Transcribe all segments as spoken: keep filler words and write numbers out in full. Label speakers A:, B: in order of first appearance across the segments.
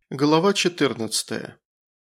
A: Глава четырнадцатая.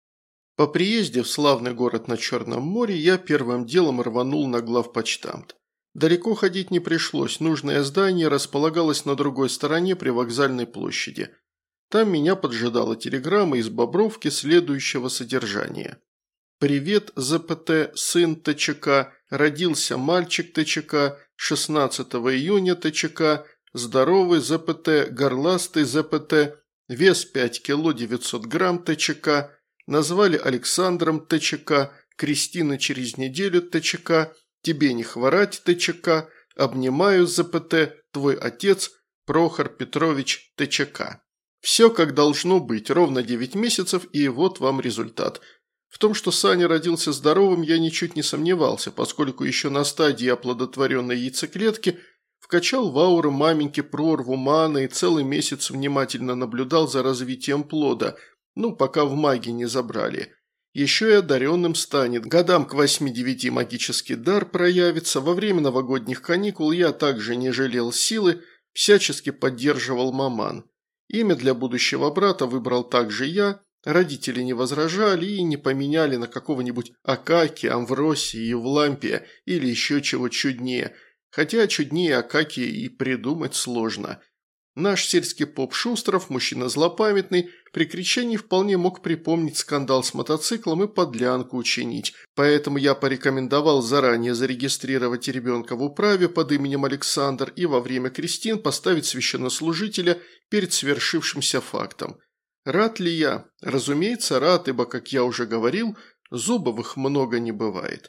A: По приезде в славный город на Черном море я первым делом рванул на главпочтамт. Далеко ходить не пришлось, нужное здание располагалось на другой стороне при вокзальной площади. Там меня поджидала телеграмма из Бобровки следующего содержания. «Привет, ЗПТ, сын ТЧК, родился мальчик ТЧК, шестнадцатого июня ТЧК, здоровый ЗПТ, горластый ЗПТ, вес пять кило девятьсот грамм ТЧК, назвали Александром ТЧК, Кристина через неделю ТЧК, тебе не хворать ТЧК, обнимаю ЗПТ, твой отец Прохор Петрович ТЧК». Все как должно быть, ровно девять месяцев, и вот вам результат. В том, что Саня родился здоровым, я ничуть не сомневался, поскольку еще на стадии оплодотворенной яйцеклетки вкачал в ауру маменьки прорву маны и целый месяц внимательно наблюдал за развитием плода, ну, пока в маги не забрали. Еще и одаренным станет, годам к восьми-девяти магический дар проявится, во время новогодних каникул я также не жалел силы, всячески поддерживал маман. Имя для будущего брата выбрал также я, родители не возражали и не поменяли на какого-нибудь Акакия, Амвросия, Евлампия или еще чего чуднее, хотя чуднее Акакия и придумать сложно. Наш сельский поп Шустров, мужчина злопамятный, при кричении вполне мог припомнить скандал с мотоциклом и подлянку учинить, поэтому я порекомендовал заранее зарегистрировать ребенка в управе под именем Александр и во время крестин поставить священнослужителя перед свершившимся фактом. Рад ли я? Разумеется, рад, ибо, как я уже говорил, зубовых много не бывает.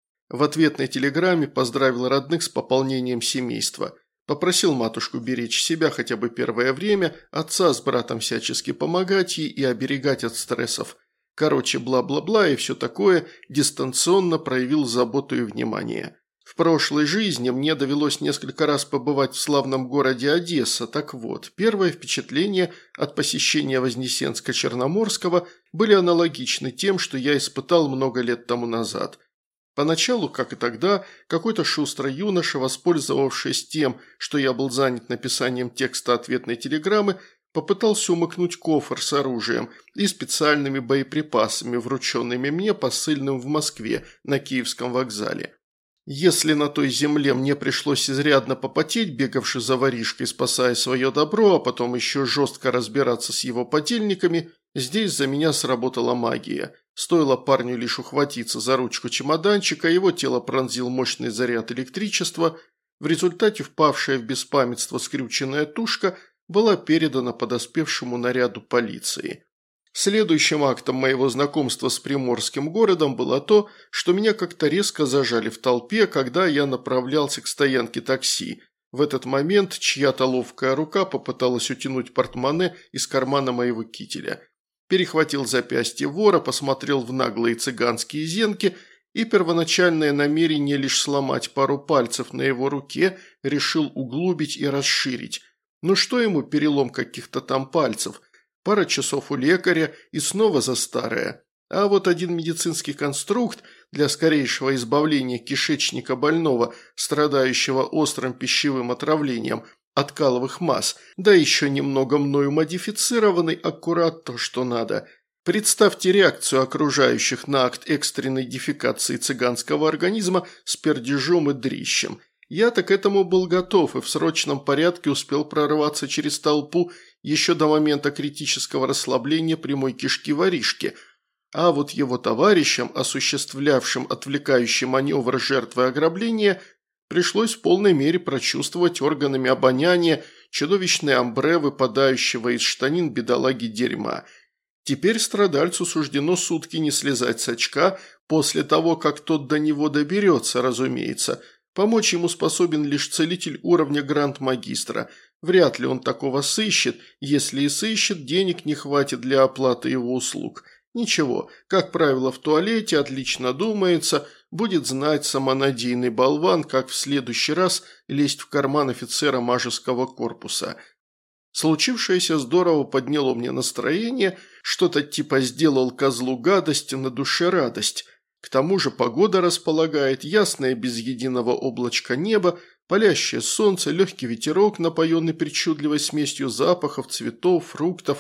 A: В ответной телеграмме поздравил родных с пополнением семейства. Попросил матушку беречь себя хотя бы первое время, отца с братом всячески помогать ей и оберегать от стрессов. Короче, бла-бла-бла и все такое, дистанционно проявил заботу и внимание. В прошлой жизни мне довелось несколько раз побывать в славном городе Одесса, так вот, первое впечатление от посещения Вознесенска-Черноморского были аналогичны тем, что я испытал много лет тому назад. Поначалу, как и тогда, какой-то шустрый юноша, воспользовавшись тем, что я был занят написанием текста ответной телеграммы, попытался умыкнуть кофр с оружием и специальными боеприпасами, врученными мне посыльным в Москве на Киевском вокзале. Если на той земле мне пришлось изрядно попотеть, бегавши за воришкой, спасая свое добро, а потом еще жестко разбираться с его подельниками, здесь за меня сработала магия. Стоило парню лишь ухватиться за ручку чемоданчика, его тело пронзил мощный заряд электричества, в результате впавшая в беспамятство скрюченная тушка была передана подоспевшему наряду полиции. Следующим актом моего знакомства с приморским городом было то, что меня как-то резко зажали в толпе, когда я направлялся к стоянке такси. В этот момент чья-то ловкая рука попыталась утянуть портмоне из кармана моего кителя. Перехватил запястье вора, посмотрел в наглые цыганские зенки и первоначальное намерение лишь сломать пару пальцев на его руке решил углубить и расширить. Ну что ему перелом каких-то там пальцев? Пара часов у лекаря и снова за старое. А вот один медицинский конструкт для скорейшего избавления кишечника больного, страдающего острым пищевым отравлением, от каловых масс, да еще немного мною модифицированный, аккурат то, что надо. Представьте реакцию окружающих на акт экстренной дефекации цыганского организма с пердежом и дрищем. Я-то к этому был готов и в срочном порядке успел прорваться через толпу еще до момента критического расслабления прямой кишки воришки, а вот его товарищам, осуществлявшим отвлекающий маневр жертвы ограбления, пришлось в полной мере прочувствовать органами обоняния чудовищное амбре, выпадающего из штанин бедолаги дерьма. Теперь страдальцу суждено сутки не слезать с очка после того, как тот до него доберется, разумеется. Помочь ему способен лишь целитель уровня гранд-магистра. Вряд ли он такого сыщет, если и сыщет, денег не хватит для оплаты его услуг. Ничего, как правило, в туалете отлично думается, будет знать самонадеянный болван, как в следующий раз лезть в карман офицера мажеского корпуса. Случившееся здорово подняло мне настроение, что-то типа «сделал козлу гадость, на душе радость». К тому же погода располагает, ясное без единого облачка небо, палящее солнце, легкий ветерок, напоенный причудливой смесью запахов, цветов, фруктов,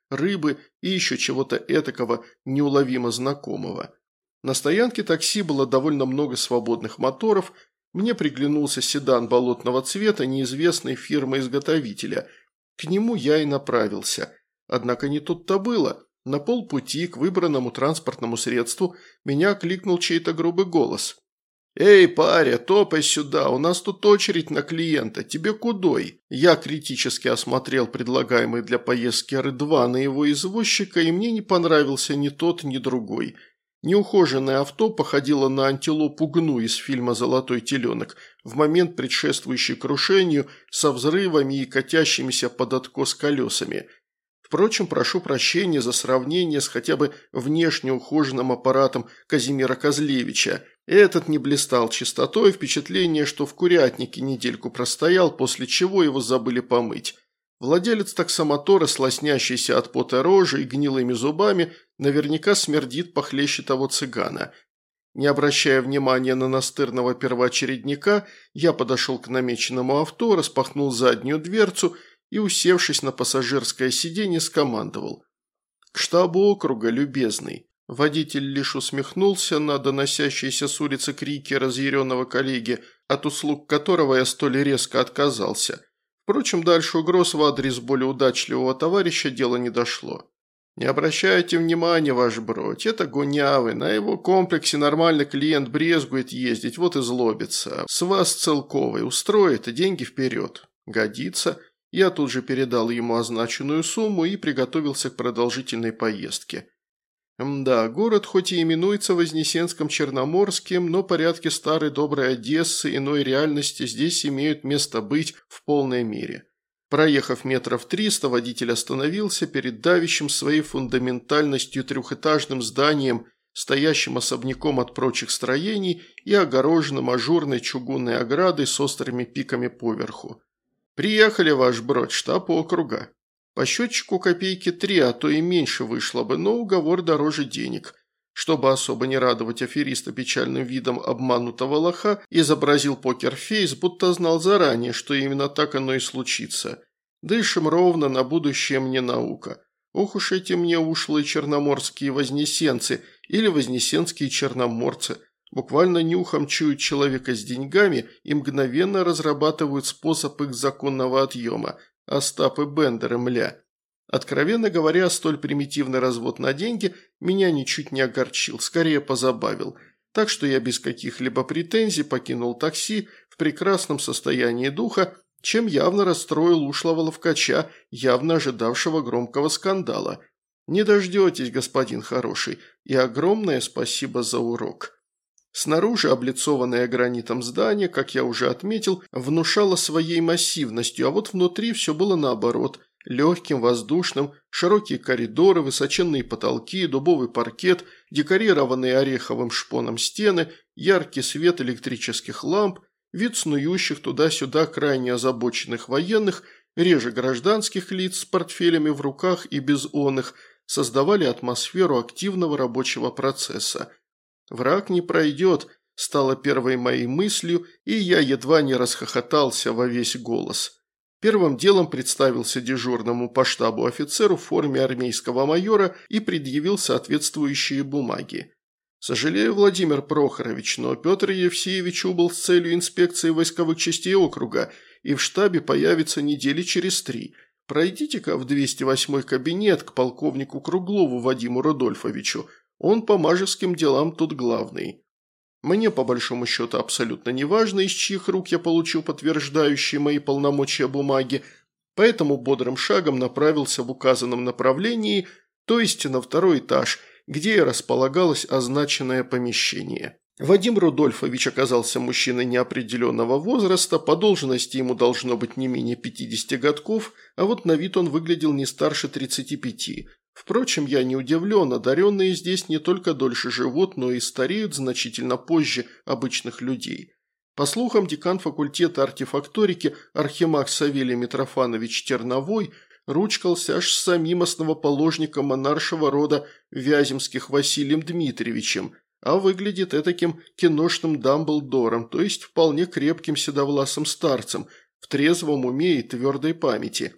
A: рыбы и еще чего-то этакого неуловимо знакомого. На стоянке такси было довольно много свободных моторов. Мне приглянулся седан болотного цвета неизвестной фирмы-изготовителя. К нему я и направился. Однако не тут-то было. На полпути к выбранному транспортному средству меня окликнул чей-то грубый голос. «Эй, паря, топай сюда, у нас тут очередь на клиента, тебе кудой?» Я критически осмотрел предлагаемый для поездки эр два на его извозчика, и мне не понравился ни тот, ни другой. Неухоженное авто походило на антилопу Гну из фильма «Золотой теленок» в момент, предшествующий крушению, со взрывами и катящимися под откос колесами. Впрочем, прошу прощения за сравнение с хотя бы внешне ухоженным аппаратом Казимира Козлевича. Этот не блистал чистотой, впечатление, что в курятнике недельку простоял, после чего его забыли помыть. Владелец таксомотора, слоснящийся от пота рожи и гнилыми зубами, наверняка смердит похлеще того цыгана. Не обращая внимания на настырного первоочередника, я подошел к намеченному авто, распахнул заднюю дверцу и, усевшись на пассажирское сиденье, скомандовал. «К штабу округа, любезный». Водитель лишь усмехнулся на доносящиеся с улицы крики разъяренного коллеги, от услуг которого я столь резко отказался. Впрочем, дальше угроз в адрес более удачливого товарища дело не дошло. «Не обращайте внимания, ваш бродь, это гонявый, на его комплексе нормальный клиент брезгует ездить, вот и злобится. С вас целковый, устроит, и деньги вперед». «Годится». Я тут же передал ему означенную сумму и приготовился к продолжительной поездке. Да, город хоть и именуется Вознесенском-Черноморским, но порядки старой доброй Одессы иной реальности здесь имеют место быть в полной мере. Проехав метров триста, водитель остановился перед давящим своей фундаментальностью трехэтажным зданием, стоящим особняком от прочих строений и огороженным ажурной чугунной оградой с острыми пиками поверху. «Приехали, ваш бродь, штаб округа». По счетчику копейки три, а то и меньше вышло бы, но уговор дороже денег. Чтобы особо не радовать афериста печальным видом обманутого лоха, изобразил покерфейс, будто знал заранее, что именно так оно и случится. Дышим ровно, на будущее мне наука. Ох уж эти мне ушлые черноморские вознесенцы или вознесенские черноморцы. Буквально нюхом чуют человека с деньгами и мгновенно разрабатывают способ их законного отъема. Остап и Бендер и мля. Откровенно говоря, столь примитивный развод на деньги меня ничуть не огорчил, скорее позабавил. Так что я без каких-либо претензий покинул такси в прекрасном состоянии духа, чем явно расстроил ушлого ловкача, явно ожидавшего громкого скандала. Не дождетесь, господин хороший, и огромное спасибо за урок. Снаружи облицованное гранитом здание, как я уже отметил, внушало своей массивностью, а вот внутри все было наоборот – легким, воздушным, широкие коридоры, высоченные потолки, дубовый паркет, декорированные ореховым шпоном стены, яркий свет электрических ламп, вид снующих туда-сюда крайне озабоченных военных, реже гражданских лиц с портфелями в руках и без оных, создавали атмосферу активного рабочего процесса. «Враг не пройдет», стало первой моей мыслью, и я едва не расхохотался во весь голос. Первым делом представился дежурному по штабу офицеру в форме армейского майора и предъявил соответствующие бумаги. «Сожалею, Владимир Прохорович, но Петр Евсеевич убыл с целью инспекции войсковых частей округа и в штабе появится недели через три. Пройдите-ка в двести восьмой кабинет к полковнику Круглову Вадиму Рудольфовичу. Он по мажеским делам тут главный. Мне, по большому счету, абсолютно не важно, из чьих рук я получил подтверждающие мои полномочия бумаги, поэтому бодрым шагом направился в указанном направлении, то есть на второй этаж, где и располагалось означенное помещение. Вадим Рудольфович оказался мужчиной неопределенного возраста, по должности ему должно быть не менее пятидесяти годков, а вот на вид он выглядел не старше тридцати пяти. Впрочем, я не удивлен, одаренные здесь не только дольше живут, но и стареют значительно позже обычных людей. По слухам, декан факультета артефакторики Архимаг Савелий Митрофанович Терновой ручкался аж с самим основоположником монаршего рода Вяземских Василием Дмитриевичем, а выглядит этаким киношным Дамблдором, то есть вполне крепким седовласым старцем, в трезвом уме и твердой памяти.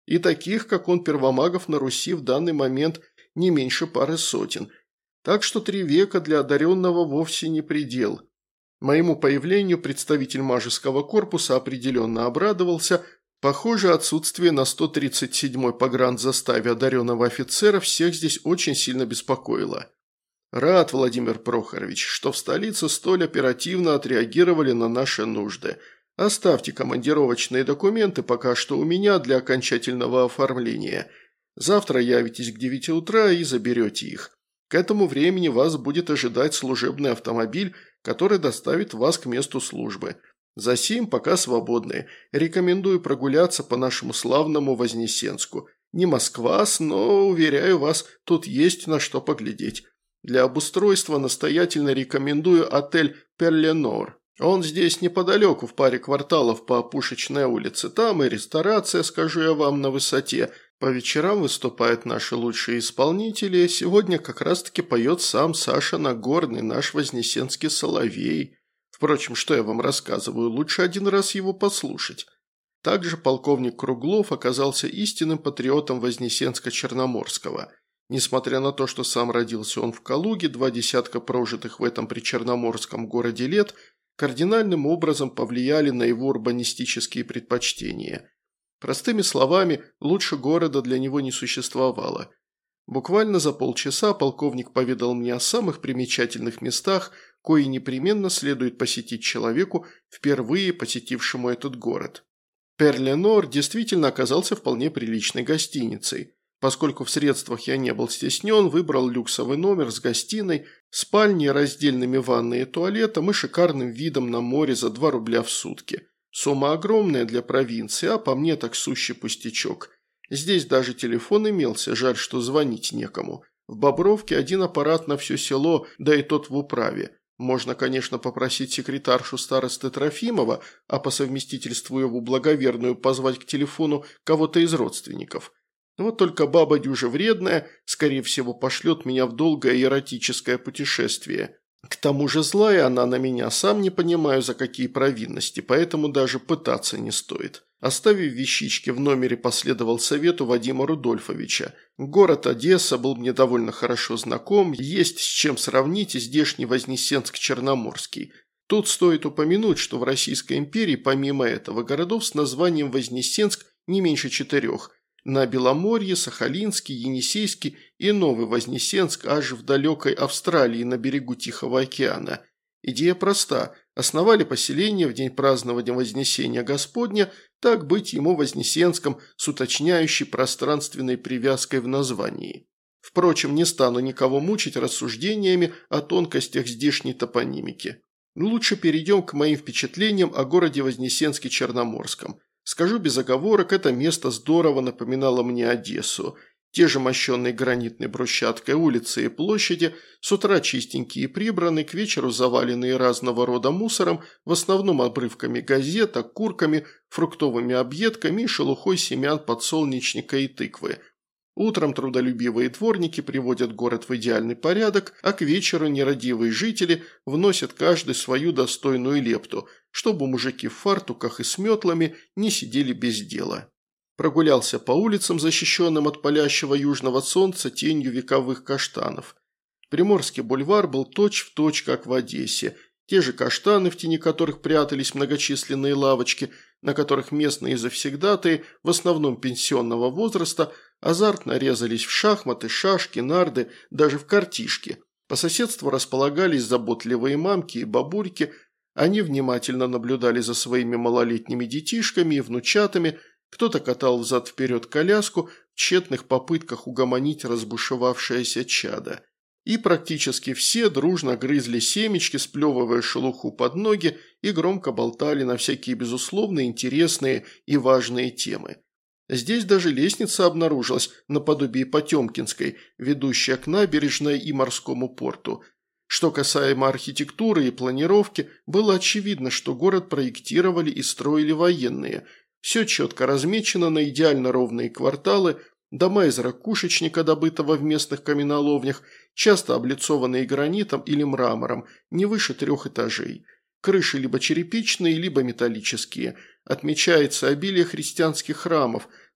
A: И таких, как он, первомагов на Руси в данный момент не меньше пары сотен. Так что три века для одаренного вовсе не предел. Моему появлению представитель мажеского корпуса определенно обрадовался. Похоже, отсутствие на сто тридцать седьмой погранзаставе одаренного офицера всех здесь очень сильно беспокоило. Рад, Владимир Прохорович, что в столице столь оперативно отреагировали на наши нужды. Оставьте командировочные документы пока что у меня для окончательного оформления. Завтра явитесь к девяти утра и заберете их. К этому времени вас будет ожидать служебный автомобиль, который доставит вас к месту службы. Засим пока свободны. Рекомендую прогуляться по нашему славному Вознесенску. Не Москва-с, но, уверяю вас, тут есть на что поглядеть. Для обустройства настоятельно рекомендую отель «Перленор». Он здесь неподалеку, в паре кварталов по Пушечной улице. Там и ресторация, скажу я вам, на высоте. По вечерам выступают наши лучшие исполнители. Сегодня как раз-таки поет сам Саша Нагорный, наш вознесенский соловей. Впрочем, что я вам рассказываю, лучше один раз его послушать. Также полковник Круглов оказался истинным патриотом Вознесенска-Черноморского. Несмотря на то, что сам родился он в Калуге, два десятка прожитых в этом причерноморском городе лет кардинальным образом повлияли на его урбанистические предпочтения. Простыми словами, лучше города для него не существовало. Буквально за полчаса полковник поведал мне о самых примечательных местах, кои непременно следует посетить человеку, впервые посетившему этот город. Перленор действительно оказался вполне приличной гостиницей. Поскольку в средствах я не был стеснен, выбрал люксовый номер с гостиной, спальней, раздельными ванной и туалетом и шикарным видом на море за два рубля в сутки. Сумма огромная для провинции, а по мне так сущий пустячок. Здесь даже телефон имелся, жаль, что звонить некому. В Бобровке один аппарат на все село, да и тот в управе. Можно, конечно, попросить секретаршу старосты Трофимова, а по совместительству его благоверную позвать к телефону кого-то из родственников. Вот только баба дюжа вредная, скорее всего, пошлет меня в долгое эротическое путешествие. К тому же злая она на меня, сам не понимаю, за какие провинности, поэтому даже пытаться не стоит. Оставив вещички в номере, последовал совету Вадима Рудольфовича. Город Одесса был мне довольно хорошо знаком, есть с чем сравнить и здешний Вознесенск-Черноморский. Тут стоит упомянуть, что в Российской империи помимо этого городов с названием Вознесенск не меньше четырех – на Беломорье, Сахалинский, Енисейский и Новый Вознесенск аж в далекой Австралии на берегу Тихого океана. Идея проста. Основали поселение в день празднования Вознесения Господня, так быть ему Вознесенском с уточняющей пространственной привязкой в названии. Впрочем, не стану никого мучить рассуждениями о тонкостях здешней топонимики. Лучше перейдем к моим впечатлениям о городе Вознесенске-Черноморском. Скажу без оговорок, это место здорово напоминало мне Одессу. Те же мощенные гранитной брусчаткой улицы и площади, с утра чистенькие и прибранные, к вечеру заваленные разного рода мусором, в основном обрывками газет, окурками, фруктовыми объедками и шелухой семян подсолнечника и тыквы. Утром трудолюбивые дворники приводят город в идеальный порядок, а к вечеру нерадивые жители вносят каждый свою достойную лепту, чтобы мужики в фартуках и с метлами не сидели без дела. Прогулялся по улицам, защищенным от палящего южного солнца тенью вековых каштанов. Приморский бульвар был точь-в-точь, как в Одессе. Те же каштаны, в тени которых прятались многочисленные лавочки, на которых местные завсегдатаи, в основном пенсионного возраста, азартно резались в шахматы, шашки, нарды, даже в картишки. По соседству располагались заботливые мамки и бабульки. Они внимательно наблюдали за своими малолетними детишками и внучатами. Кто-то катал взад-вперед коляску в тщетных попытках угомонить разбушевавшееся чадо. И практически все дружно грызли семечки, сплевывая шелуху под ноги, и громко болтали на всякие безусловно интересные и важные темы. Здесь даже лестница обнаружилась, наподобие Потемкинской, ведущая к набережной и морскому порту. Что касаемо архитектуры и планировки, было очевидно, что город проектировали и строили военные. Все четко размечено на идеально ровные кварталы, дома из ракушечника, добытого в местных каменоломнях, часто облицованные гранитом или мрамором, не выше трех этажей. Крыши либо черепичные, либо металлические. Отмечается обилие христианских храмов,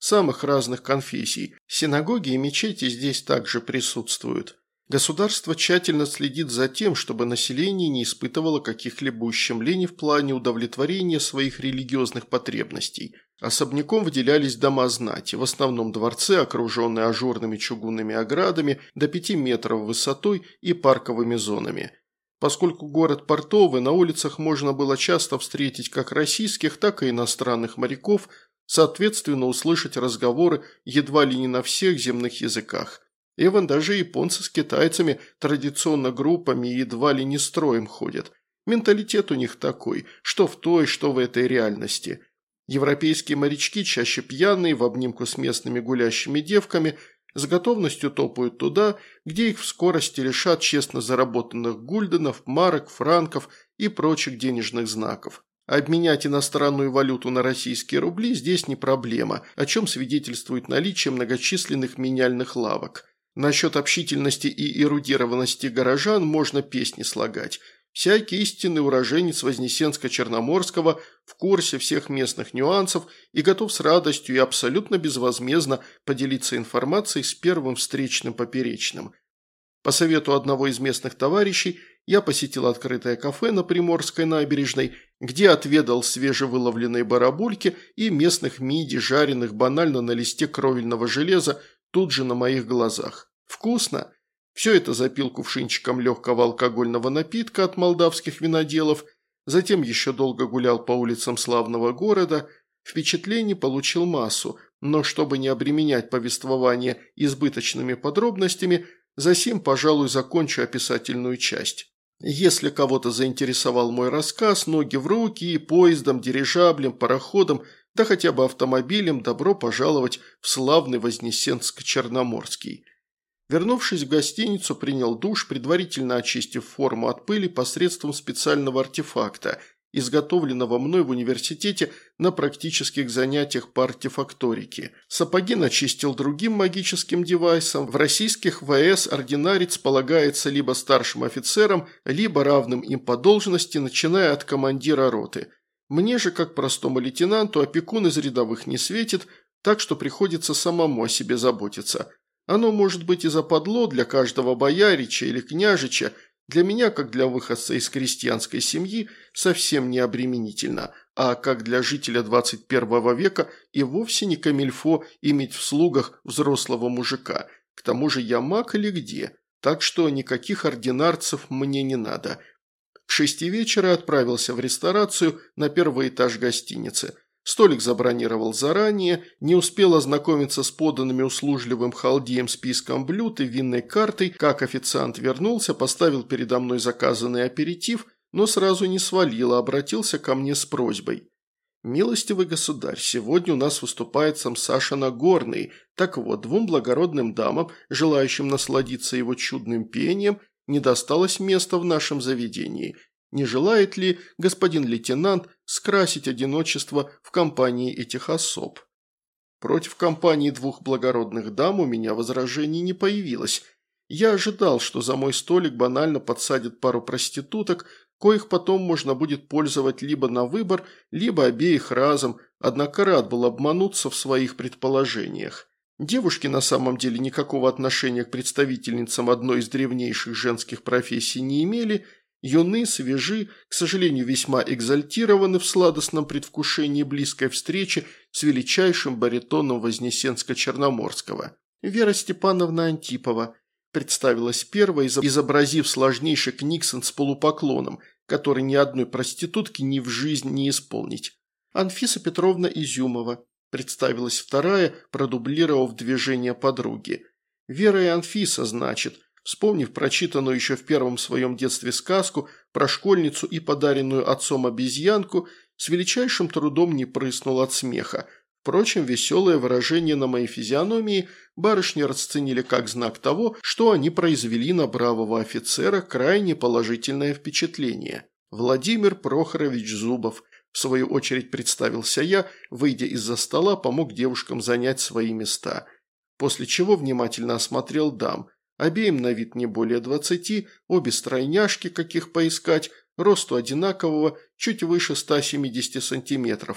A: самых разных конфессий. Синагоги и мечети здесь также присутствуют. Государство тщательно следит за тем, чтобы население не испытывало каких-либо ущемлений в плане удовлетворения своих религиозных потребностей. Особняком выделялись дома знати, в основном дворцы, окруженные ажурными чугунными оградами до пяти метров высотой и парковыми зонами. Поскольку город портовый, на улицах можно было часто встретить как российских, так и иностранных моряков, соответственно услышать разговоры едва ли не на всех земных языках. Эван даже японцы с китайцами традиционно группами едва ли не строем ходят. Менталитет у них такой, что в той, что в этой реальности. Европейские морячки, чаще пьяные, в обнимку с местными гулящими девками, с готовностью топают туда, где их в скорости лишат честно заработанных гульденов, марок, франков и прочих денежных знаков. Обменять иностранную валюту на российские рубли здесь не проблема, о чем свидетельствует наличие многочисленных меняльных лавок. Насчет общительности и эрудированности горожан можно песни слагать. Всякий истинный уроженец Вознесенска-Черноморского в курсе всех местных нюансов и готов с радостью и абсолютно безвозмездно поделиться информацией с первым встречным поперечным. По совету одного из местных товарищей я посетил открытое кафе на Приморской набережной, где отведал свежевыловленной барабульки и местных мидий, жареных банально на листе кровельного железа, тут же на моих глазах. Вкусно. Все это запил кувшинчиком легкого алкогольного напитка от молдавских виноделов, затем еще долго гулял по улицам славного города, впечатлений получил массу, но чтобы не обременять повествование избыточными подробностями, засим, пожалуй, закончу описательную часть. Если кого-то заинтересовал мой рассказ, ноги в руки и поездом, дирижаблем, пароходом, да хотя бы автомобилем, добро пожаловать в славный Вознесенск-Черноморский. Вернувшись в гостиницу, принял душ, предварительно очистив форму от пыли посредством специального артефакта, изготовленного мной в университете на практических занятиях по артефакторике. Сапоги начистил другим магическим девайсом. В российских ВС ординарец полагается либо старшим офицером, либо равным им по должности, начиная от командира роты. Мне же, как простому лейтенанту, опекун из рядовых не светит, так что приходится самому о себе заботиться. Оно может быть и западло для каждого боярича или княжича, для меня, как для выходца из крестьянской семьи, совсем не обременительно, а как для жителя двадцать первого века и вовсе не камильфо иметь в слугах взрослого мужика. К тому же я маг или где, так что никаких ординарцев мне не надо. К шести вечера отправился в ресторацию на первый этаж гостиницы. Столик забронировал заранее, не успел ознакомиться с поданными услужливым халдеем списком блюд и винной картой, как официант вернулся, поставил передо мной заказанный аперитив, но сразу не свалил, а обратился ко мне с просьбой. «Милостивый государь, сегодня у нас выступает сам Саша Нагорный. Так вот, двум благородным дамам, желающим насладиться его чудным пением, не досталось места в нашем заведении. Не желает ли господин лейтенант скрасить одиночество в компании этих особ?» Против компании двух благородных дам у меня возражений не появилось. Я ожидал, что за мой столик банально подсадят пару проституток, коих потом можно будет пользовать либо на выбор, либо обеих разом, однако рад был обмануться в своих предположениях. Девушки на самом деле никакого отношения к представительницам одной из древнейших женских профессий не имели, юны, свежи, к сожалению, весьма экзальтированы в сладостном предвкушении близкой встречи с величайшим баритоном Вознесенска-Черноморского. «Вера Степановна Антипова», представилась первой, изобразив сложнейший книксон с полупоклоном, который ни одной проститутки ни в жизнь не исполнить. «Анфиса Петровна Изюмова», представилась вторая, продублировав движение подруги. «Вера и Анфиса, значит», вспомнив прочитанную еще в первом своем детстве сказку про школьницу и подаренную отцом обезьянку, с величайшим трудом не прыснул от смеха. Впрочем, веселое выражение на моей физиономии барышни расценили как знак того, что они произвели на бравого офицера крайне положительное впечатление. Владимир Прохорович Зубов, в свою очередь представился я, выйдя из-за стола, помог девушкам занять свои места. После чего внимательно осмотрел дам. Обеим на вид не более двадцати, обе стройняшки, каких поискать, росту одинакового, чуть выше ста семидесяти сантиметров.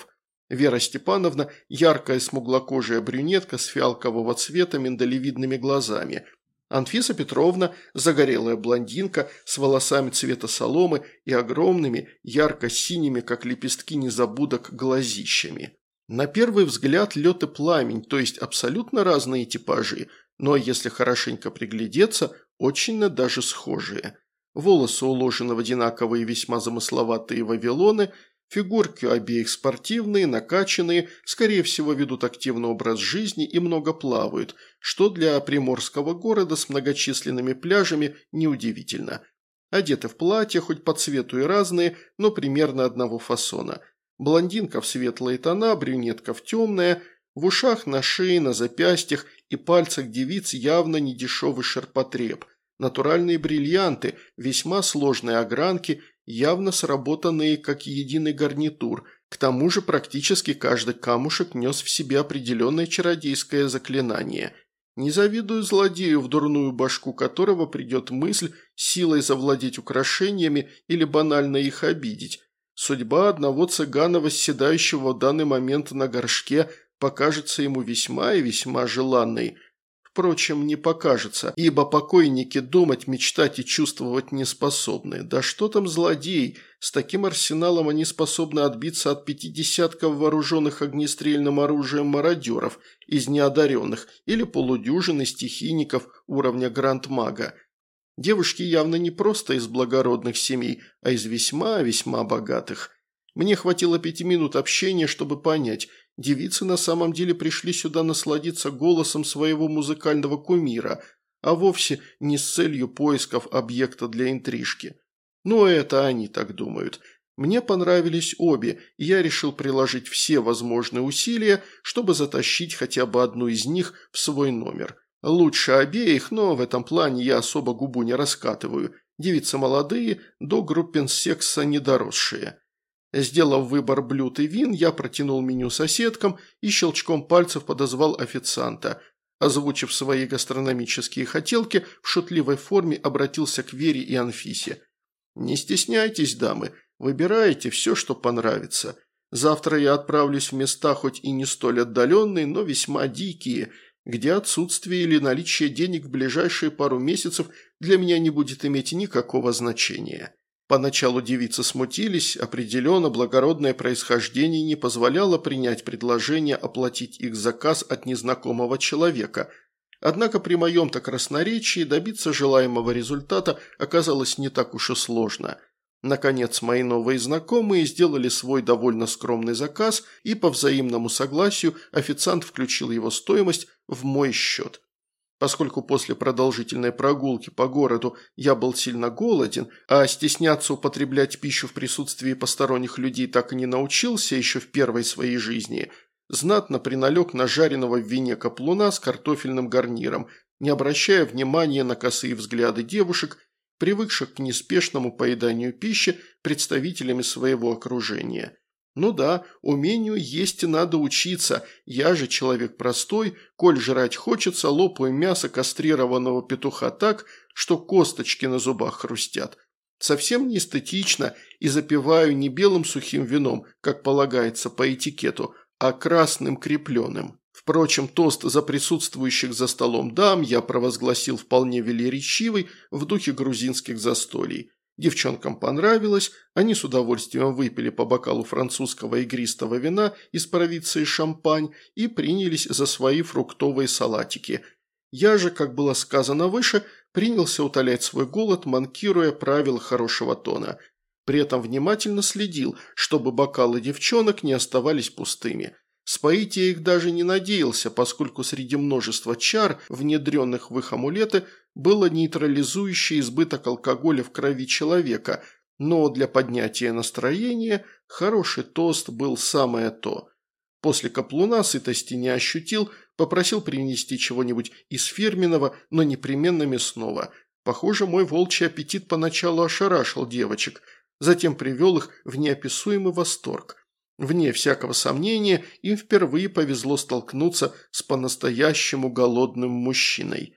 A: Вера Степановна – яркая смуглокожая брюнетка с фиалкового цвета миндалевидными глазами. Анфиса Петровна – загорелая блондинка с волосами цвета соломы и огромными, ярко-синими, как лепестки незабудок, глазищами. На первый взгляд лед и пламень, то есть абсолютно разные типажи, но если хорошенько приглядеться, очень даже схожие. Волосы уложены в одинаковые весьма замысловатые вавилоны, фигурки у обеих спортивные, накачанные, скорее всего ведут активный образ жизни и много плавают, что для приморского города с многочисленными пляжами неудивительно. Одеты в платья, хоть по цвету и разные, но примерно одного фасона. Блондинка в светлые тона, брюнетка в темное, в ушах, на шее, на запястьях и пальцах девиц явно недешевый ширпотреб. Натуральные бриллианты, весьма сложные огранки, явно сработанные как единый гарнитур. К тому же практически каждый камушек нес в себе определенное чародейское заклинание. Не завидую злодею, в дурную башку которого придет мысль силой завладеть украшениями или банально их обидеть. Судьба одного цыгана, восседающего в данный момент на горшке, покажется ему весьма и весьма желанной. Впрочем, не покажется, ибо покойники думать, мечтать и чувствовать не способны. Да что там злодей, с таким арсеналом они способны отбиться от пятидесятков вооруженных огнестрельным оружием мародеров из неодаренных или полудюжины стихийников уровня гранд-мага. Девушки явно не просто из благородных семей, а из весьма-весьма богатых. Мне хватило пяти минут общения, чтобы понять, девицы на самом деле пришли сюда насладиться голосом своего музыкального кумира, а вовсе не с целью поисков объекта для интрижки. Но это они так думают. Мне понравились обе, и я решил приложить все возможные усилия, чтобы затащить хотя бы одну из них в свой номер. Лучше обеих, но в этом плане я особо губу не раскатываю. Девицы молодые, до группенсекса недоросшие. Сделав выбор блюд и вин, я протянул меню соседкам и щелчком пальцев подозвал официанта. Озвучив свои гастрономические хотелки, в шутливой форме обратился к Вере и Анфисе. «Не стесняйтесь, дамы, выбирайте все, что понравится. Завтра я отправлюсь в места хоть и не столь отдаленные, но весьма дикие, где отсутствие или наличие денег в ближайшие пару месяцев для меня не будет иметь никакого значения». Поначалу девицы смутились, определенно благородное происхождение не позволяло принять предложение оплатить их заказ от незнакомого человека. Однако при моем-то красноречии добиться желаемого результата оказалось не так уж и сложно. Наконец, мои новые знакомые сделали свой довольно скромный заказ, и по взаимному согласию официант включил его стоимость в мой счет. Поскольку после продолжительной прогулки по городу я был сильно голоден, а стесняться употреблять пищу в присутствии посторонних людей так и не научился еще в первой своей жизни, знатно приналег на жареного в вине каплуна с картофельным гарниром, не обращая внимания на косые взгляды девушек, привыкших к неспешному поеданию пищи представителями своего окружения. Ну да, умению есть и надо учиться, я же человек простой, коль жрать хочется, лопаю мясо кастрированного петуха так, что косточки на зубах хрустят. Совсем не эстетично и запиваю не белым сухим вином, как полагается по этикету, а красным крепленым. Впрочем, тост за присутствующих за столом дам я провозгласил вполне велеречивый в духе грузинских застолий. Девчонкам понравилось, они с удовольствием выпили по бокалу французского игристого вина из провинции Шампань и принялись за свои фруктовые салатики. Я же, как было сказано выше, принялся утолять свой голод, манкируя правила хорошего тона. При этом внимательно следил, чтобы бокалы девчонок не оставались пустыми. Споить я их даже не надеялся, поскольку среди множества чар, внедренных в их амулеты, было нейтрализующее избыток алкоголя в крови человека, но для поднятия настроения хороший тост был самое то. После каплуна сытости не ощутил, попросил принести чего-нибудь из фирменного, но непременно мясного. Похоже, мой волчий аппетит поначалу ошарашил девочек, затем привел их в неописуемый восторг. Вне всякого сомнения, им впервые повезло столкнуться с по-настоящему голодным мужчиной.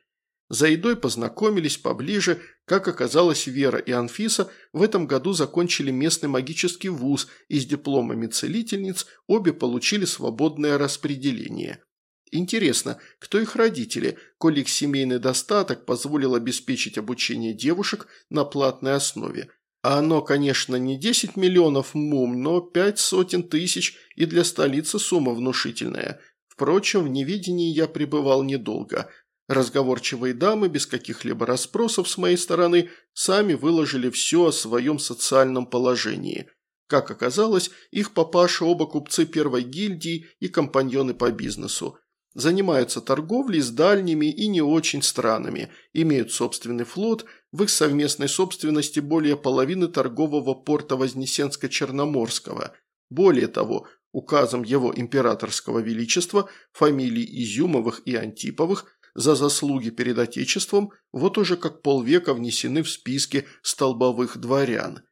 A: За едой познакомились поближе. Как оказалось, Вера и Анфиса в этом году закончили местный магический вуз и с дипломами целительниц обе получили свободное распределение. Интересно, кто их родители, коли их семейный достаток позволил обеспечить обучение девушек на платной основе. А оно, конечно, не десять миллионов мум, но пять сотен тысяч, и для столицы сумма внушительная. Впрочем, в неведении я пребывал недолго. Разговорчивые дамы, без каких-либо расспросов с моей стороны, сами выложили все о своем социальном положении. Как оказалось, их папаши оба купцы первой гильдии и компаньоны по бизнесу. Занимаются торговлей с дальними и не очень странами, имеют собственный флот, в их совместной собственности более половины торгового порта Вознесенско-Черноморского. Более того, указом его императорского величества фамилии Изюмовых и Антиповых за заслуги перед Отечеством вот уже как полвека внесены в списки столбовых дворян.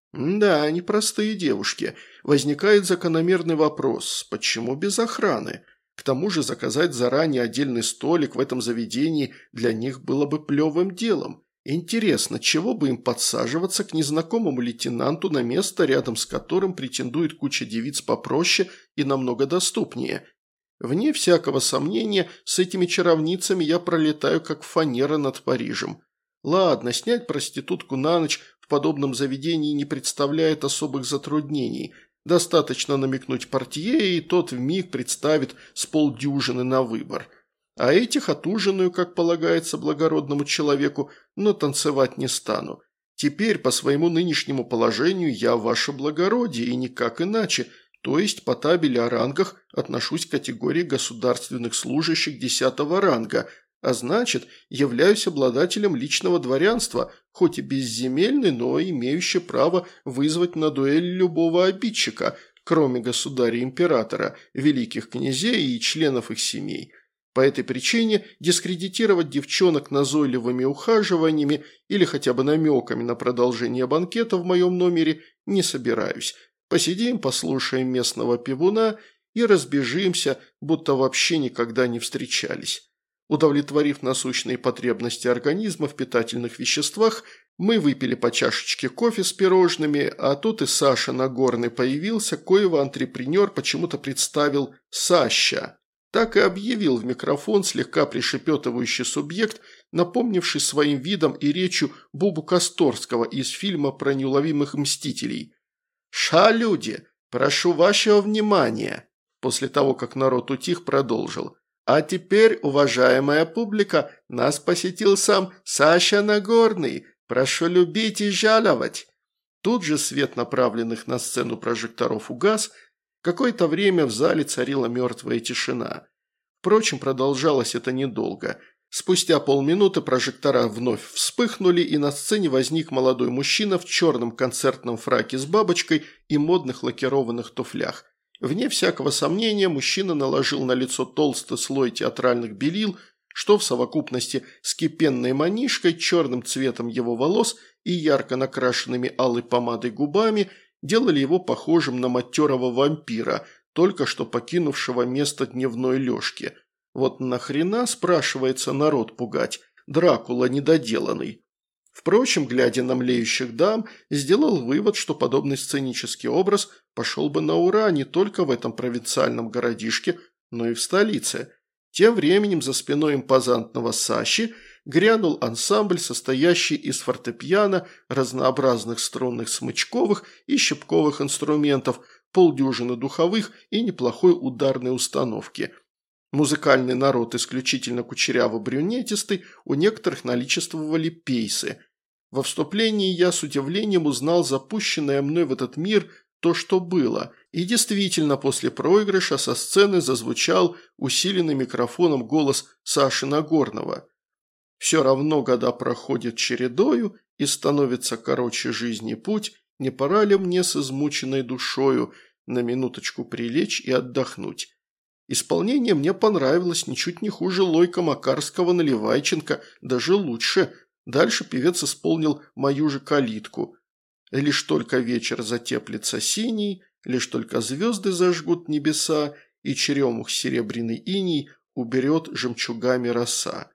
A: Да, непростые девушки. Возникает закономерный вопрос, почему без охраны? К тому же заказать заранее отдельный столик в этом заведении для них было бы плевым делом. Интересно, чего бы им подсаживаться к незнакомому лейтенанту на место, рядом с которым претендует куча девиц попроще и намного доступнее? Вне всякого сомнения, с этими чаровницами я пролетаю как фанера над Парижем. Ладно, снять проститутку на ночь в подобном заведении не представляет особых затруднений. Достаточно намекнуть портье, и тот вмиг представит с полдюжины на выбор. А этих отужинаю, как полагается благородному человеку, но танцевать не стану. Теперь по своему нынешнему положению я ваше благородие, и никак иначе, то есть по табели о рангах отношусь к категории государственных служащих десятого ранга, а значит, являюсь обладателем личного дворянства, хоть и безземельный, но имеющий право вызвать на дуэль любого обидчика, кроме государя-императора, великих князей и членов их семей. По этой причине дискредитировать девчонок назойливыми ухаживаниями или хотя бы намеками на продолжение банкета в моем номере не собираюсь. Посидим, послушаем местного пивуна и разбежимся, будто вообще никогда не встречались. Удовлетворив насущные потребности организма в питательных веществах, мы выпили по чашечке кофе с пирожными, а тут и Саша Нагорный появился, коего антрепренер почему-то представил Саща. Так и объявил в микрофон слегка пришепетывающий субъект, напомнивший своим видом и речью Бубу Косторского из фильма про неуловимых мстителей. «Ша, люди, прошу вашего внимания!» После того, как народ утих, продолжил. «А теперь, уважаемая публика, нас посетил сам Саша Нагорный. Прошу любить и жаловать!» Тут же свет направленных на сцену прожекторов угас. Какое-то время в зале царила мертвая тишина. Впрочем, продолжалось это недолго. Спустя полминуты прожектора вновь вспыхнули, и на сцене возник молодой мужчина в черном концертном фраке с бабочкой и модных лакированных туфлях. Вне всякого сомнения, мужчина наложил на лицо толстый слой театральных белил, что в совокупности с кипенной манишкой, черным цветом его волос и ярко накрашенными алой помадой губами делали его похожим на матерого вампира, только что покинувшего место дневной лёжки. Вот нахрена, спрашивается, народ пугать, Дракула недоделанный. Впрочем, глядя на млеющих дам, сделал вывод, что подобный сценический образ пошел бы на ура не только в этом провинциальном городишке, но и в столице. Тем временем за спиной импозантного Саши грянул ансамбль, состоящий из фортепиано, разнообразных струнных смычковых и щипковых инструментов, полдюжины духовых и неплохой ударной установки. Музыкальный народ исключительно кучеряво-брюнетистый, у некоторых наличествовали пейсы. Во вступлении я с удивлением узнал запущенное мной в этот мир то, что было, и действительно после проигрыша со сцены зазвучал усиленный микрофоном голос Саши Нагорного. «Все равно года проходят чередою, и становится короче жизни путь, не пора ли мне с измученной душою на минуточку прилечь и отдохнуть?» Исполнение мне понравилось ничуть не хуже Лойка Макарского Наливайченко, даже лучше. Дальше певец исполнил мою же калитку. Лишь только вечер затеплится синий, лишь только звезды зажгут небеса, и черемух серебряный иней уберет жемчугами роса.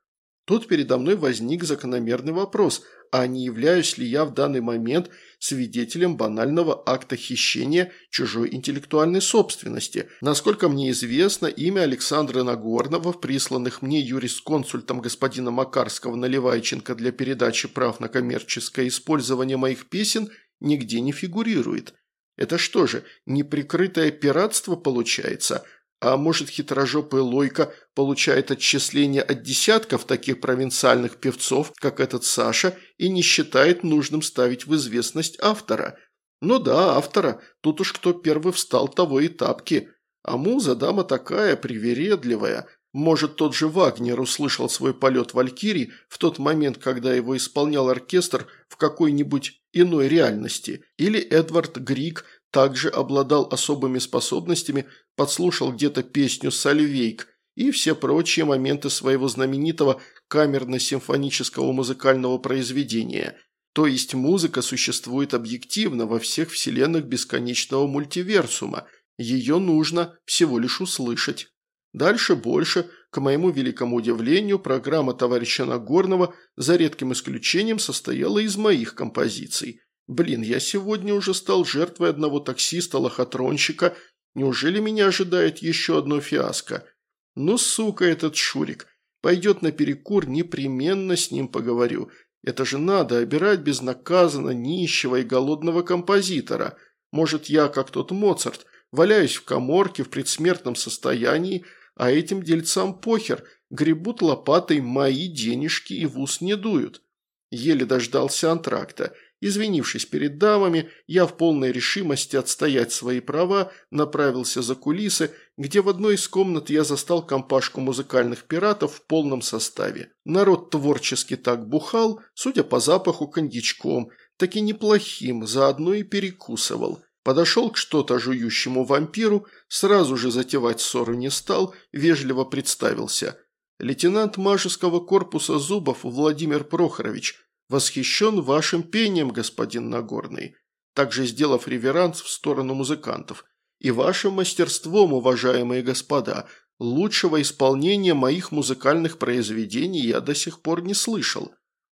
A: Тут передо мной возник закономерный вопрос, а не являюсь ли я в данный момент свидетелем банального акта хищения чужой интеллектуальной собственности. Насколько мне известно, имя Александра Нагорного в присланных мне юрисконсультом господина Макарского Наливайченко для передачи прав на коммерческое использование моих песен нигде не фигурирует. Это что же, неприкрытое пиратство получается? А может, хитрожопая Лойка получает отчисления от десятков таких провинциальных певцов, как этот Саша, и не считает нужным ставить в известность автора? Ну да, автора, тут уж кто первый встал, того и тапки. А муза дама такая, привередливая. Может, тот же Вагнер услышал свой полет Валькирий в тот момент, когда его исполнял оркестр в какой-нибудь иной реальности. Или Эдвард Григ также обладал особыми способностями, подслушал где-то песню «Сальвейк» и все прочие моменты своего знаменитого камерно-симфонического музыкального произведения. То есть музыка существует объективно во всех вселенных бесконечного мультиверсума, ее нужно всего лишь услышать. Дальше больше, к моему великому удивлению, программа товарища Нагорного за редким исключением состояла из моих композиций. Блин, я сегодня уже стал жертвой одного таксиста-лохотронщика. Неужели меня ожидает еще одно фиаско? Ну, сука, этот Шурик. Пойдет на перекур, непременно с ним поговорю. Это же надо обирать безнаказанно нищего и голодного композитора. Может, я, как тот Моцарт, валяюсь в каморке в предсмертном состоянии, а этим дельцам похер, гребут лопатой мои денежки и в ус не дуют. Еле дождался антракта. Извинившись перед дамами, я в полной решимости отстоять свои права направился за кулисы, где в одной из комнат я застал компашку музыкальных пиратов в полном составе. Народ творчески так бухал, судя по запаху, коньячком, таки неплохим, заодно и перекусывал. Подошел к что-то жующему вампиру, сразу же затевать ссору не стал, вежливо представился. Лейтенант Мажеского корпуса Зубов Владимир Прохорович. Восхищен вашим пением, господин Нагорный, также сделав реверанс в сторону музыкантов, и вашим мастерством, уважаемые господа. Лучшего исполнения моих музыкальных произведений я до сих пор не слышал».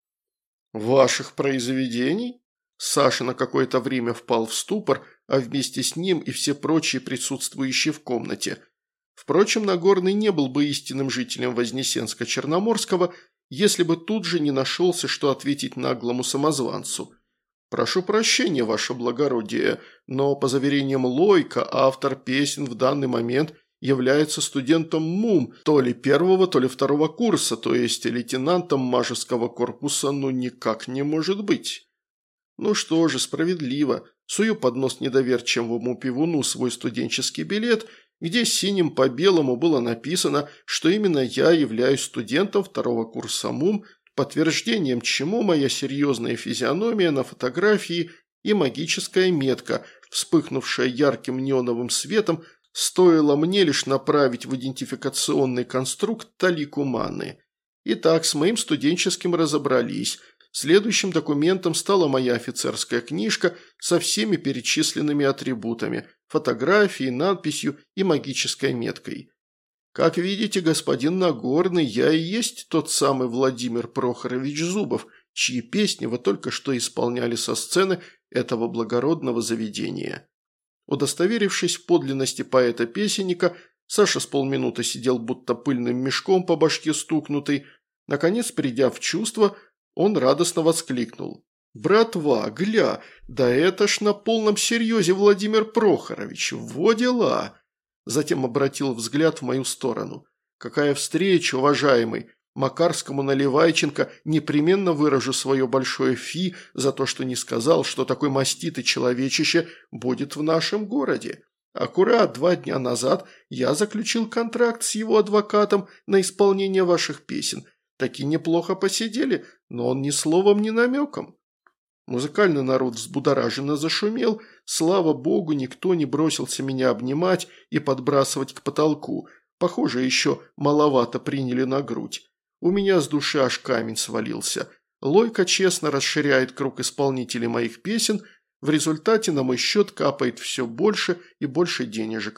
A: «Ваших произведений?» Саша на какое-то время впал в ступор, а вместе с ним и все прочие присутствующие в комнате. Впрочем, Нагорный не был бы истинным жителем Вознесенска-Черноморского, если бы тут же не нашелся, что ответить наглому самозванцу. «Прошу прощения, ваше благородие, но, по заверениям Лойка, автор песен в данный момент является студентом МУМ, то ли первого, то ли второго курса, то есть лейтенантом Мажеского корпуса, ну никак не может быть». Ну что же, справедливо. Сую под нос недоверчивому пивуну свой студенческий билет, где синим по белому было написано, что именно я являюсь студентом второго курса МУМ, подтверждением чему моя серьезная физиономия на фотографии и магическая метка, вспыхнувшая ярким неоновым светом, стоило мне лишь направить в идентификационный конструкт талику маны. Итак, с моим студенческим разобрались. Следующим документом стала моя офицерская книжка со всеми перечисленными атрибутами – фотографией, надписью и магической меткой. Как видите, господин Нагорный, я и есть тот самый Владимир Прохорович Зубов, чьи песни вы только что исполняли со сцены этого благородного заведения. Удостоверившись в подлинности поэта-песенника, Саша с полминуты сидел будто пыльным мешком по башке стукнутый. Наконец, придя в чувство, он радостно воскликнул: «Братва, гля, да это ж на полном серьезе Владимир Прохорович, во дела!» Затем обратил взгляд в мою сторону. «Какая встреча, уважаемый! Макарскому Наливайченко непременно выражу свое большое фи за то, что не сказал, что такой маститый человечище будет в нашем городе. Аккурат два дня назад я заключил контракт с его адвокатом на исполнение ваших песен. Таки неплохо посидели, но он ни словом, ни намеком». Музыкальный народ взбудораженно зашумел. Слава богу, никто не бросился меня обнимать и подбрасывать к потолку. Похоже, еще маловато приняли на грудь. У меня с души аж камень свалился. Лойка честно расширяет круг исполнителей моих песен. В результате на мой счет капает все больше и больше денежек.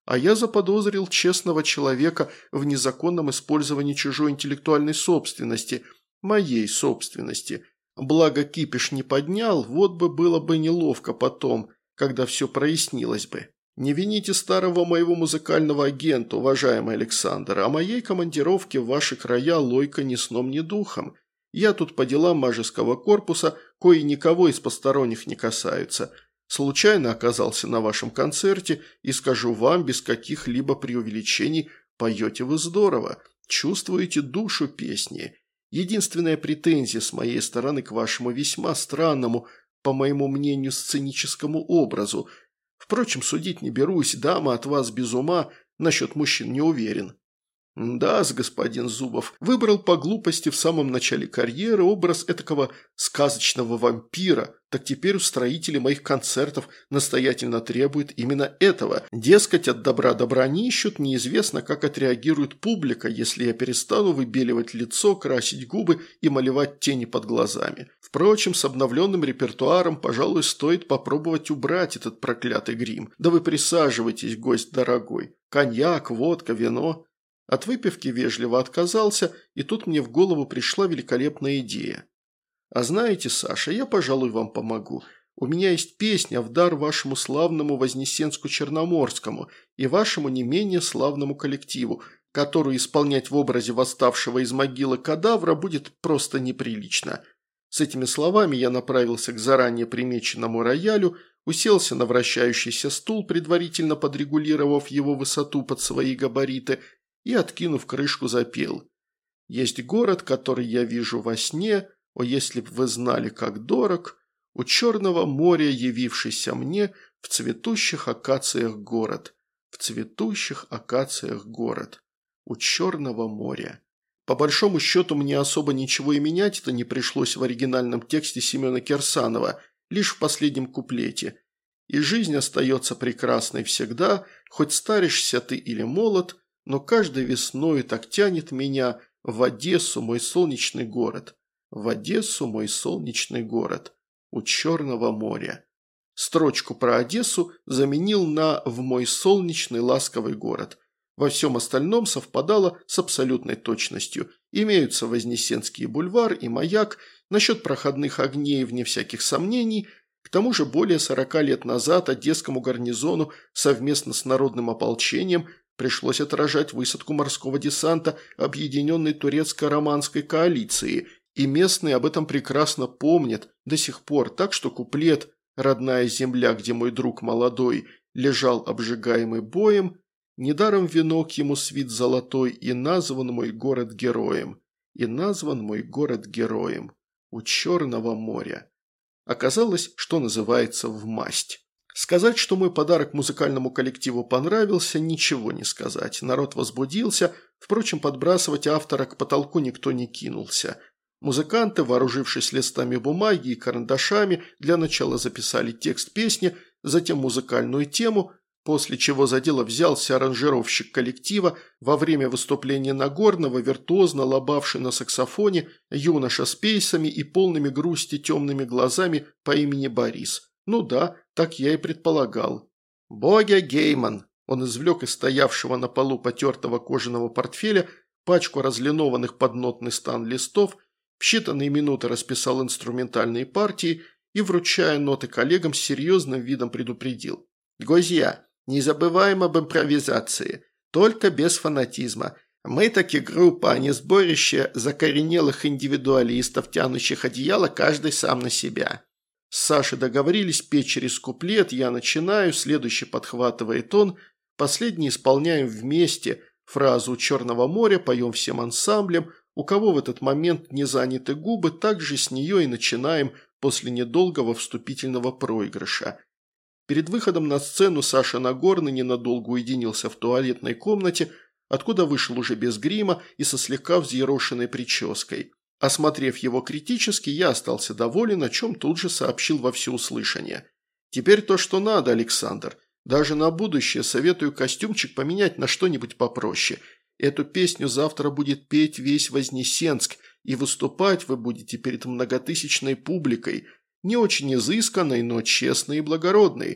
A: А я заподозрил честного человека в незаконном использовании чужой интеллектуальной собственности, моей собственности. Благо кипиш не поднял, вот бы было бы неловко потом, когда все прояснилось бы. Не вините старого моего музыкального агента, уважаемый Александр, о моей командировке в ваши края лойка ни сном, ни духом. Я тут по делам мажеского корпуса, кои никого из посторонних не касаются. Случайно оказался на вашем концерте и скажу вам, без каких-либо преувеличений, поете вы здорово, чувствуете душу песни. Единственная претензия с моей стороны к вашему весьма странному, по моему мнению, сценическому образу. Впрочем, судить не берусь, дама от вас без ума, насчет мужчин не уверен. Да-с, господин Зубов, выбрал по глупости в самом начале карьеры образ этакого сказочного вампира, так теперь устроители моих концертов настоятельно требуют именно этого. Дескать, от добра добра не ищут, неизвестно, как отреагирует публика, если я перестану выбеливать лицо, красить губы и малевать тени под глазами. Впрочем, с обновленным репертуаром, пожалуй, стоит попробовать убрать этот проклятый грим. Да вы присаживайтесь, гость дорогой. Коньяк, водка, вино. От выпивки вежливо отказался, и тут мне в голову пришла великолепная идея. «А знаете, Саша, я, пожалуй, вам помогу. У меня есть песня в дар вашему славному Вознесенску-Черноморскому и вашему не менее славному коллективу, которую исполнять в образе восставшего из могилы кадавра будет просто неприлично». С этими словами я направился к заранее примеченному роялю, уселся на вращающийся стул, предварительно подрегулировав его высоту под свои габариты, и, откинув крышку, запел. «Есть город, который я вижу во сне, о, если б вы знали, как дорог, у Черного моря явившийся мне в цветущих акациях город, в цветущих акациях город, у Черного моря». По большому счету мне особо ничего и менять-то не пришлось в оригинальном тексте Семена Кирсанова, лишь в последнем куплете. «И жизнь остается прекрасной всегда, хоть старишься ты или молод, но каждой весной так тянет меня в Одессу, мой солнечный город, в Одессу, мой солнечный город, у Черного моря». Строчку про Одессу заменил на «в мой солнечный ласковый город». Во всем остальном совпадало с абсолютной точностью. Имеются Вознесенский бульвар и маяк, насчет проходных огней вне всяких сомнений. К тому же более сорока лет назад Одесскому гарнизону совместно с народным ополчением пришлось отражать высадку морского десанта объединенной турецко-романской коалиции, и местные об этом прекрасно помнят до сих пор, так что куплет «Родная земля, где мой друг молодой лежал обжигаемый боем», недаром венок ему свит золотой, и назван мой город героем, и назван мой город героем у Черного моря. Оказалось, что называется, в масть. Сказать, что мой подарок музыкальному коллективу понравился, ничего не сказать. Народ возбудился, впрочем, подбрасывать автора к потолку никто не кинулся. Музыканты, вооружившись листами бумаги и карандашами, для начала записали текст песни, затем музыкальную тему, после чего за дело взялся аранжировщик коллектива, во время выступления Нагорного, виртуозно лобавший на саксофоне, юноша с пейсами и полными грусти темными глазами по имени Борис. Ну да, так я и предполагал. «Богя Гейман!» Он извлек из стоявшего на полу потертого кожаного портфеля пачку разлинованных под нотный стан листов, в считанные минуты расписал инструментальные партии и, вручая ноты коллегам, с серьезным видом предупредил. «Гозья, не забываем об импровизации, только без фанатизма. Мы таки группа, а не сборище закоренелых индивидуалистов, тянущих одеяло каждый сам на себя». С Сашей договорились петь через куплет, я начинаю, следующий подхватывает он, последний исполняем вместе, фразу «У Черного моря» поем всем ансамблем, у кого в этот момент не заняты губы, также с нее и начинаем после недолгого вступительного проигрыша. Перед выходом на сцену Саша Нагорный ненадолго уединился в туалетной комнате, откуда вышел уже без грима и со слегка взъерошенной прической. Осмотрев его критически, я остался доволен, о чем тут же сообщил во всеуслышание. «Теперь то, что надо, Александр. Даже на будущее советую костюмчик поменять на что-нибудь попроще. Эту песню завтра будет петь весь Вознесенск, и выступать вы будете перед многотысячной публикой, не очень изысканной, но честной и благородной.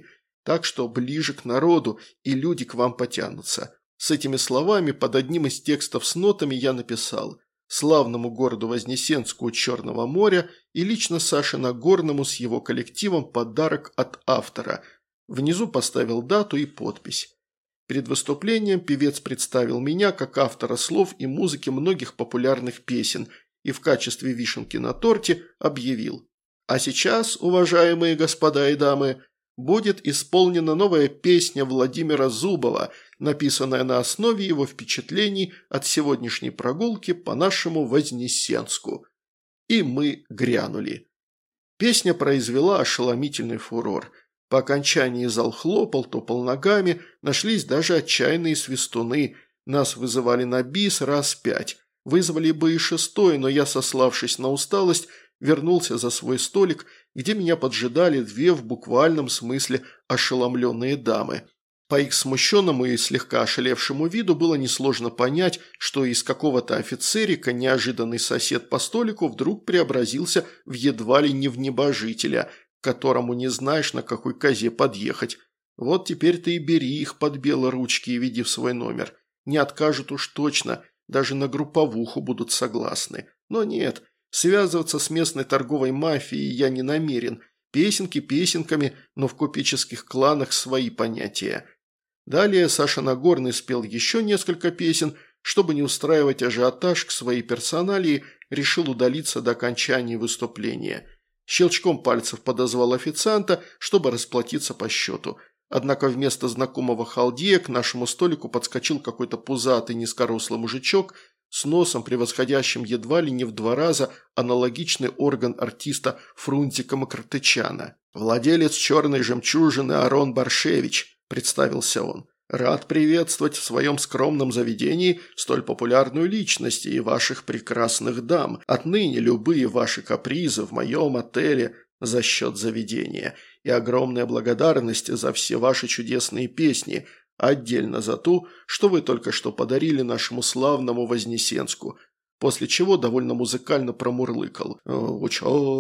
A: так что ближе к народу, и люди к вам потянутся». С этими словами под одним из текстов с нотами я написал: «Славному городу Вознесенску у Черного моря» и лично Саше Нагорному с его коллективом подарок от автора. Внизу поставил дату и подпись. Перед выступлением певец представил меня как автора слов и музыки многих популярных песен и в качестве вишенки на торте объявил: «А сейчас, уважаемые господа и дамы, будет исполнена новая песня Владимира Зубова, написанная на основе его впечатлений от сегодняшней прогулки по нашему Вознесенску». И мы грянули. Песня произвела ошеломительный фурор. По окончании зал хлопал, топал ногами, нашлись даже отчаянные свистуны. Нас вызывали на бис раз пять. Вызвали бы и шестой, но я, сославшись на усталость, вернулся за свой столик, где меня поджидали две в буквальном смысле ошеломленные дамы. По их смущенному и слегка ошалевшему виду было несложно понять, что из какого-то офицерика неожиданный сосед по столику вдруг преобразился в едва ли не в небожителя, к которому не знаешь, на какой козе подъехать. Вот теперь ты и бери их под белые ручки и веди в свой номер. Не откажут уж точно, даже на групповуху будут согласны. Но нет, связываться с местной торговой мафией я не намерен. Песенки песенками, но в купеческих кланах свои понятия. Далее Саша Нагорный спел еще несколько песен, чтобы не устраивать ажиотаж к своей персоналии, решил удалиться до окончания выступления. Щелчком пальцев подозвал официанта, чтобы расплатиться по счету. Однако вместо знакомого халдея к нашему столику подскочил какой-то пузатый низкорослый мужичок с носом, превосходящим едва ли не в два раза аналогичный орган артиста Фрунзика Макартычана. «Владелец черной жемчужины Арон Баршевич», – представился он. «Рад приветствовать в своем скромном заведении столь популярную личность и ваших прекрасных дам. Отныне любые ваши капризы в моем отеле за счет заведения. И огромная благодарность за все ваши чудесные песни, отдельно за ту, что вы только что подарили нашему славному Вознесенску». После чего довольно музыкально промурлыкал: «У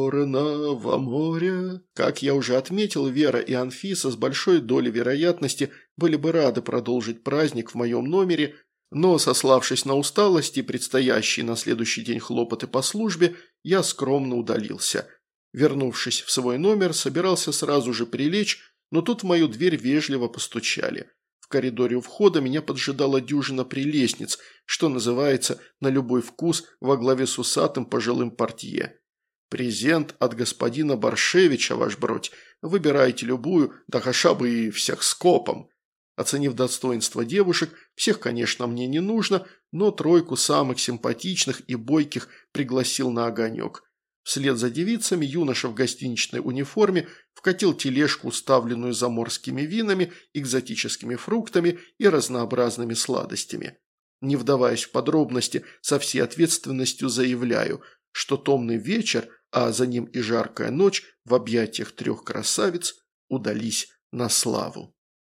A: черного моря». Как я уже отметил, Вера и Анфиса с большой долей вероятности были бы рады продолжить праздник в моем номере, но, сославшись на усталость и предстоящие на следующий день хлопоты по службе, я скромно удалился. Вернувшись в свой номер, собирался сразу же прилечь, но тут в мою дверь вежливо постучали. В коридоре у входа меня поджидала дюжина прелестниц, что называется, на любой вкус, во главе с усатым пожилым портье. «Презент от господина Баршевича, ваш бродь. Выбирайте любую, да хаша бы и всех скопом». Оценив достоинство девушек, всех, конечно, мне не нужно, но тройку самых симпатичных и бойких пригласил на огонек. Вслед за девицами юноша в гостиничной униформе вкатил тележку, уставленную заморскими винами, экзотическими фруктами и разнообразными сладостями. Не вдаваясь в подробности, со всей ответственностью заявляю, что томный вечер, а за ним и жаркая ночь в объятиях трех красавиц удались на славу.